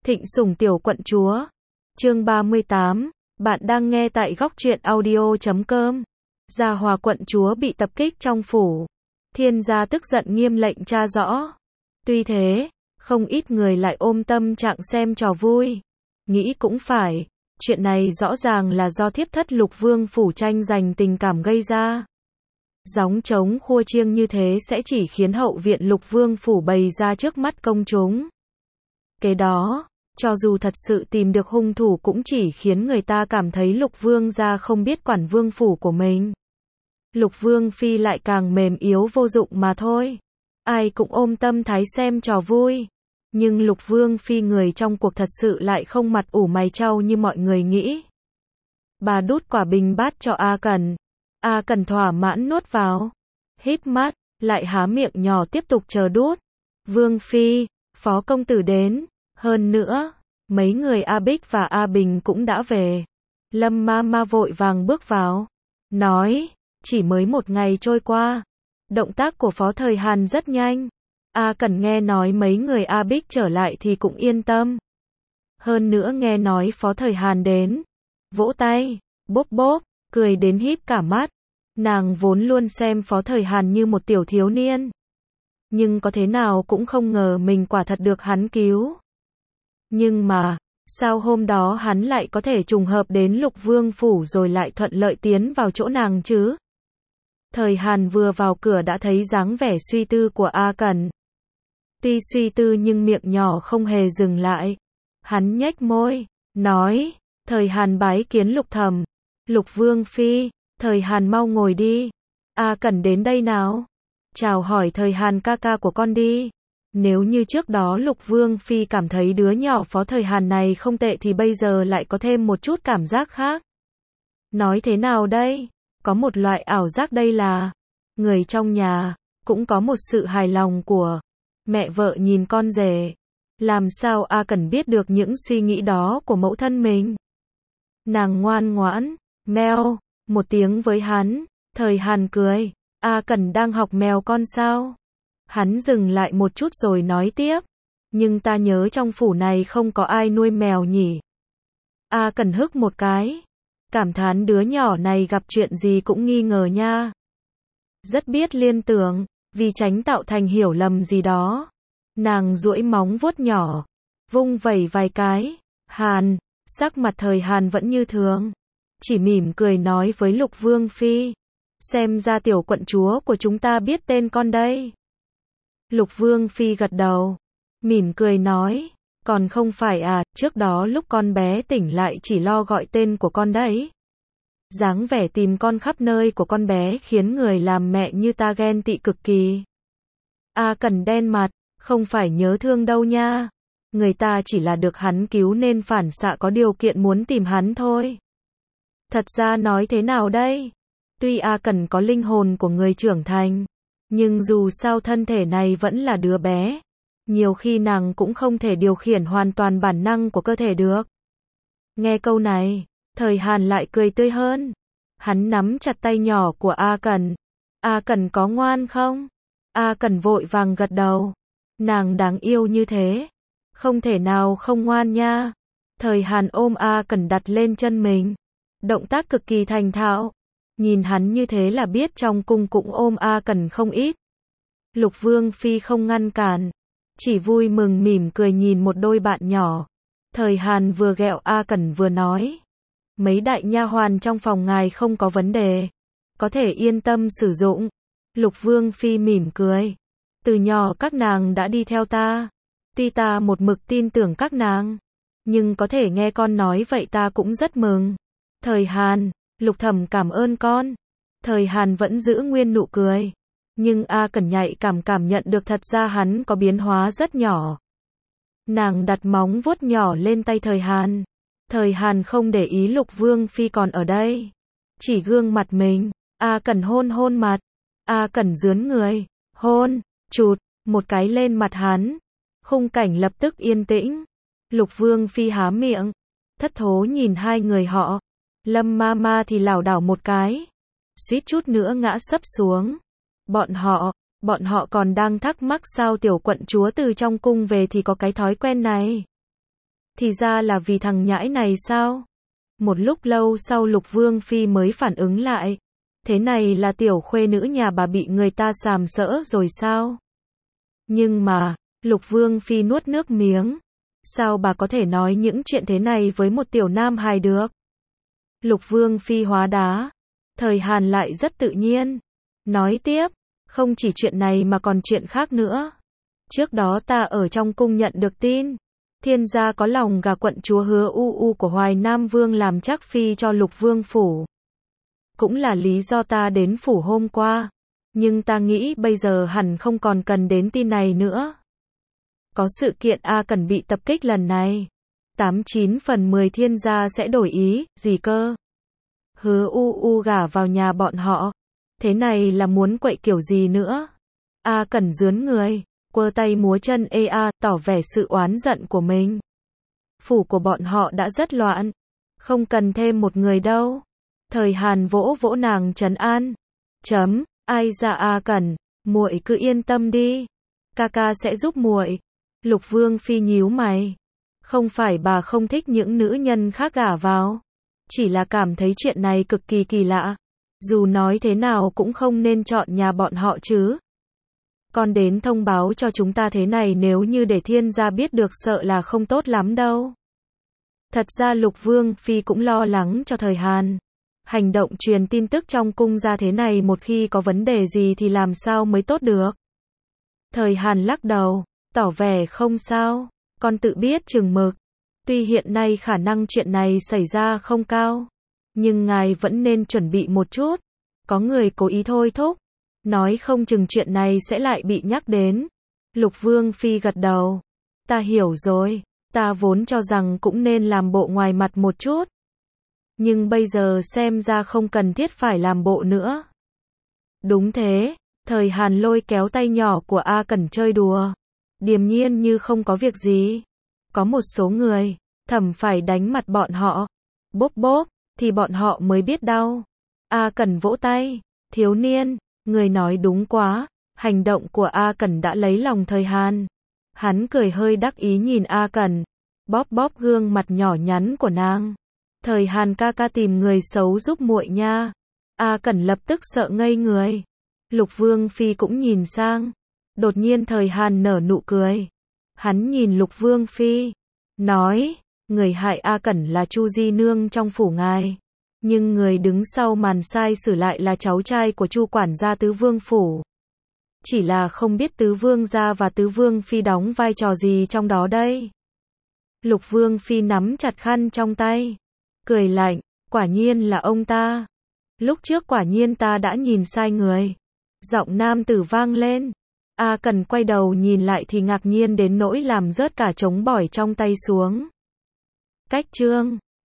Thịnh sủng tiểu quận chúa. Chương 38, bạn đang nghe tại góc truyện audio.com. Gia Hòa quận chúa bị tập kích trong phủ. Thiên gia tức giận nghiêm lệnh tra rõ. Tuy thế, không ít người lại ôm tâm trạng xem trò vui. Nghĩ cũng phải, chuyện này rõ ràng là do thiếp thất Lục Vương phủ tranh giành tình cảm gây ra. Gióng trống khua chiêng như thế sẽ chỉ khiến hậu viện Lục Vương phủ bày ra trước mắt công chúng. Kế đó, cho dù thật sự tìm được hung thủ cũng chỉ khiến người ta cảm thấy Lục Vương gia không biết quản vương phủ của mình. Lục Vương phi lại càng mềm yếu vô dụng mà thôi. Ai cũng ôm tâm thái xem trò vui. Nhưng Lục Vương phi người trong cuộc thật sự lại không mặt ủ mày trao như mọi người nghĩ. Bà đút quả bình bát cho A Cẩn. A Cẩn thỏa mãn nuốt vào. Híp mắt, lại há miệng nhỏ tiếp tục chờ đút. Vương phi, phó công tử đến. Hơn nữa, mấy người A Bích và A Bình cũng đã về. Lâm ma ma vội vàng bước vào. Nói, chỉ mới một ngày trôi qua. Động tác của Phó Thời Hàn rất nhanh. A Cẩn nghe nói mấy người A Bích trở lại thì cũng yên tâm. Hơn nữa nghe nói Phó Thời Hàn đến. Vỗ tay, bốp bốp, cười đến híp cả mắt. Nàng vốn luôn xem Phó Thời Hàn như một tiểu thiếu niên. Nhưng có thế nào cũng không ngờ mình quả thật được hắn cứu. Nhưng mà, sao hôm đó hắn lại có thể trùng hợp đến Lục Vương phủ rồi lại thuận lợi tiến vào chỗ nàng chứ? Thời Hàn vừa vào cửa đã thấy dáng vẻ suy tư của A Cẩn. Tuy suy tư nhưng miệng nhỏ không hề dừng lại. Hắn nhếch môi, nói, Thời Hàn bái kiến Lục Thẩm. Lục Vương phi, Thời Hàn mau ngồi đi. A Cẩn đến đây nào. Chào hỏi Thời Hàn ca ca của con đi. Nếu như trước đó Lục Vương phi cảm thấy đứa nhỏ Phó Thời Hàn này không tệ thì bây giờ lại có thêm một chút cảm giác khác. Nói thế nào đây? Có một loại ảo giác đây là người trong nhà, cũng có một sự hài lòng của mẹ vợ nhìn con rể. Làm sao A Cẩn biết được những suy nghĩ đó của mẫu thân mình? Nàng ngoan ngoãn, meo, một tiếng với hắn. Thời Hàn cười, A Cẩn đang học mèo con sao? Hắn dừng lại một chút rồi nói tiếp. Nhưng ta nhớ trong phủ này không có ai nuôi mèo nhỉ? A Cẩn hức một cái. Cảm thán đứa nhỏ này gặp chuyện gì cũng nghi ngờ nha. Rất biết liên tưởng, vì tránh tạo thành hiểu lầm gì đó. Nàng duỗi móng vuốt nhỏ, vung vẩy vài cái. Hàn, sắc mặt Thời Hàn vẫn như thường. Chỉ mỉm cười nói với Lục Vương phi. Xem ra tiểu quận chúa của chúng ta biết tên con đây. Lục Vương phi gật đầu, mỉm cười nói, còn không phải à, trước đó lúc con bé tỉnh lại chỉ lo gọi tên của con đấy. Dáng vẻ tìm con khắp nơi của con bé khiến người làm mẹ như ta ghen tị cực kỳ. A Cẩn đen mặt, không phải nhớ thương đâu nha. Người ta chỉ là được hắn cứu nên phản xạ có điều kiện muốn tìm hắn thôi. Thật ra nói thế nào đây? Tuy A Cẩn có linh hồn của người trưởng thành, nhưng dù sao thân thể này vẫn là đứa bé. Nhiều khi nàng cũng không thể điều khiển hoàn toàn bản năng của cơ thể được. Nghe câu này, Thời Hàn lại cười tươi hơn. Hắn nắm chặt tay nhỏ của A Cẩn. A Cẩn có ngoan không? A Cẩn vội vàng gật đầu. Nàng đáng yêu như thế. Không thể nào không ngoan nha. Thời Hàn ôm A Cẩn đặt lên chân mình. Động tác cực kỳ thành thạo. Nhìn hắn như thế là biết trong cung cũng ôm A Cẩn không ít. Lục Vương phi không ngăn cản, chỉ vui mừng mỉm cười nhìn một đôi bạn nhỏ. Thời Hàn vừa ghẹo A Cẩn vừa nói, mấy đại nha hoàn trong phòng ngài không có vấn đề, có thể yên tâm sử dụng. Lục Vương phi mỉm cười, từ nhỏ các nàng đã đi theo ta, tuy ta một mực tin tưởng các nàng, nhưng có thể nghe con nói vậy ta cũng rất mừng. Thời Hàn, Lục Thẩm cảm ơn con. Thời Hàn vẫn giữ nguyên nụ cười. Nhưng A Cẩn nhạy cảm nhận được thật ra hắn có biến hóa rất nhỏ. Nàng đặt móng vuốt nhỏ lên tay Thời Hàn. Thời Hàn không để ý Lục Vương phi còn ở đây. Chỉ gương mặt mình. A Cẩn hôn hôn mặt. A Cẩn rướn người. Hôn, chụt, một cái lên mặt hắn. Khung cảnh lập tức yên tĩnh. Lục Vương phi há miệng. Thất thố nhìn hai người họ. Lâm ma ma thì lảo đảo một cái. Suýt chút nữa ngã sấp xuống. Bọn họ còn đang thắc mắc sao tiểu quận chúa từ trong cung về thì có cái thói quen này. Thì ra là vì thằng nhãi này sao? Một lúc lâu sau Lục Vương Phi mới phản ứng lại. Thế này là tiểu khuê nữ nhà bà bị người ta sàm sỡ rồi sao? Nhưng mà, Lục Vương Phi nuốt nước miếng. Sao bà có thể nói những chuyện thế này với một tiểu nam hài được? Lục Vương Phi hóa đá. Thời Hàn lại rất tự nhiên. Nói tiếp, không chỉ chuyện này mà còn chuyện khác nữa. Trước đó ta ở trong cung nhận được tin. Thiên gia có lòng gả quận chúa Hứa U của Hoài Nam Vương làm trác phi cho Lục Vương phủ. Cũng là lý do ta đến phủ hôm qua. Nhưng ta nghĩ bây giờ hẳn không còn cần đến tin này nữa. Có sự kiện A Cẩn bị tập kích lần này. 89 phần 10 Thiên gia sẽ đổi ý, gì cơ? Hứa U gả vào nhà bọn họ. Thế này là muốn quậy kiểu gì nữa? A Cẩn rướn người, quơ tay múa chân tỏ vẻ sự oán giận của mình. Phủ của bọn họ đã rất loạn. Không cần thêm một người đâu. Thời Hàn vỗ vỗ nàng trấn an. Ai ra A Cẩn, muội cứ yên tâm đi. Ca sẽ giúp muội. Lục Vương Phi nhíu mày. Không phải bà không thích những nữ nhân khác gả vào. Chỉ là cảm thấy chuyện này cực kỳ kỳ lạ. Dù nói thế nào cũng không nên chọn nhà bọn họ chứ. Con đến thông báo cho chúng ta thế này nếu như để Thiên gia biết được sợ là không tốt lắm đâu. Thật ra Lục Vương Phi cũng lo lắng cho Thời Hàn. Hành động truyền tin tức trong cung ra thế này một khi có vấn đề gì thì làm sao mới tốt được. Thời Hàn lắc đầu, tỏ vẻ không sao, con tự biết chừng mực. Tuy hiện nay khả năng chuyện này xảy ra không cao, nhưng ngài vẫn nên chuẩn bị một chút. Có người cố ý thôi thúc, nói không chừng chuyện này sẽ lại bị nhắc đến. Lục Vương Phi gật đầu. Ta hiểu rồi, ta vốn cho rằng cũng nên làm bộ ngoài mặt một chút. Nhưng bây giờ xem ra không cần thiết phải làm bộ nữa. Đúng thế, Thời Hàn lôi kéo tay nhỏ của A Cẩn chơi đùa. Điềm nhiên như không có việc gì. Có một số người, thầm phải đánh mặt bọn họ. Bốp, thì bọn họ mới biết đau. A Cẩn vỗ tay. Thiếu niên, người nói đúng quá. Hành động của A Cẩn đã lấy lòng Thời Hàn. Hắn cười hơi đắc ý nhìn A Cẩn. Bóp gương mặt nhỏ nhắn của nàng. Thời Hàn ca tìm người xấu giúp muội nha. A Cẩn lập tức sợ ngây người. Lục Vương Phi cũng nhìn sang. Đột nhiên Thời Hàn nở nụ cười. Hắn nhìn Lục Vương Phi. Nói, người hại A Cẩn là Chu Di Nương trong phủ ngài. Nhưng người đứng sau màn sai sử lại là cháu trai của Chu quản gia Tứ Vương phủ. Chỉ là không biết Tứ Vương gia và Tứ Vương Phi đóng vai trò gì trong đó đây. Lục Vương Phi nắm chặt khăn trong tay. Cười lạnh, quả nhiên là ông ta. Lúc trước quả nhiên ta đã nhìn sai người. Giọng nam tử vang lên. A Cẩn quay đầu nhìn lại thì ngạc nhiên đến nỗi làm rớt cả trống bỏi trong tay xuống. Cách chương